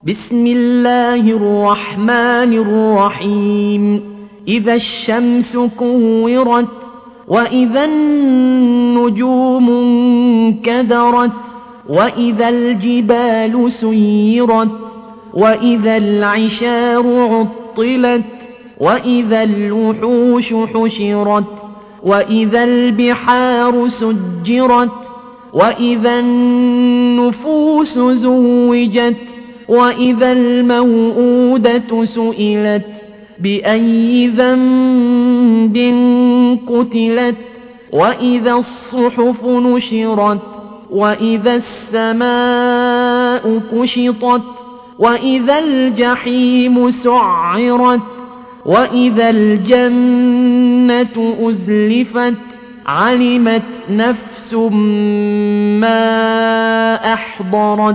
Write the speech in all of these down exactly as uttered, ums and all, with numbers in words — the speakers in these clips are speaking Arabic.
بسم الله الرحمن الرحيم إذا الشمس كورت وإذا النجوم انكدرت وإذا الجبال سيرت وإذا العشار عطلت وإذا الوحوش حشرت وإذا البحار سجرت وإذا النفوس زوجت وإذا الموءودة سئلت بأي ذنب قتلت وإذا الصحف نشرت وإذا السماء كشطت وإذا الجحيم سعرت وإذا الجنة أزلفت علمت نفس ما أحضرت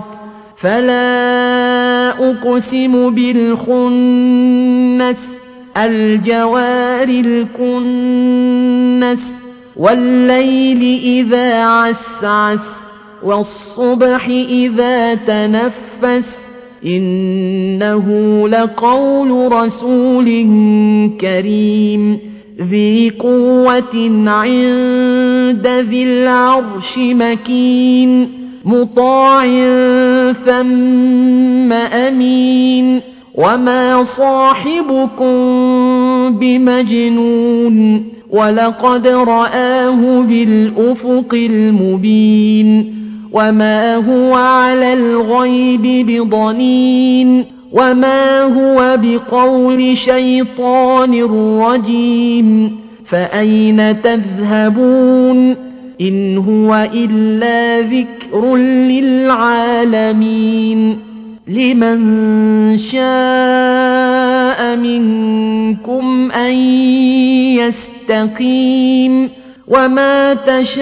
فلا أقسم بالخنس الجوار الكنس والليل إذا عسعس والصبح إذا تنفس إنه لقول رسول كريم ذي قوة عند ذي العرش مكين مطاع ثم أمين وما صاحبكم بمجنون ولقد رآه بالأفق المبين وما هو على الغيب بضنين وما هو بقول شيطان رجيم فأين تذهبون إن هو إلا ذكر للعالمين لمن شاء منكم أن يستقيم وما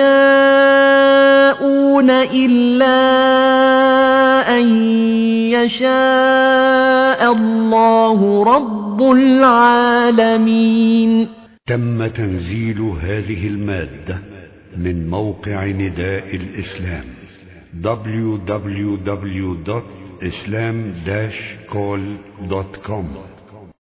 تشاءون إلا أن يشاء الله رب العالمين. تم تنزيل هذه المادة من موقع نداء الإسلام دبليو دبليو دبليو دوت إسلام داش كول دوت كوم.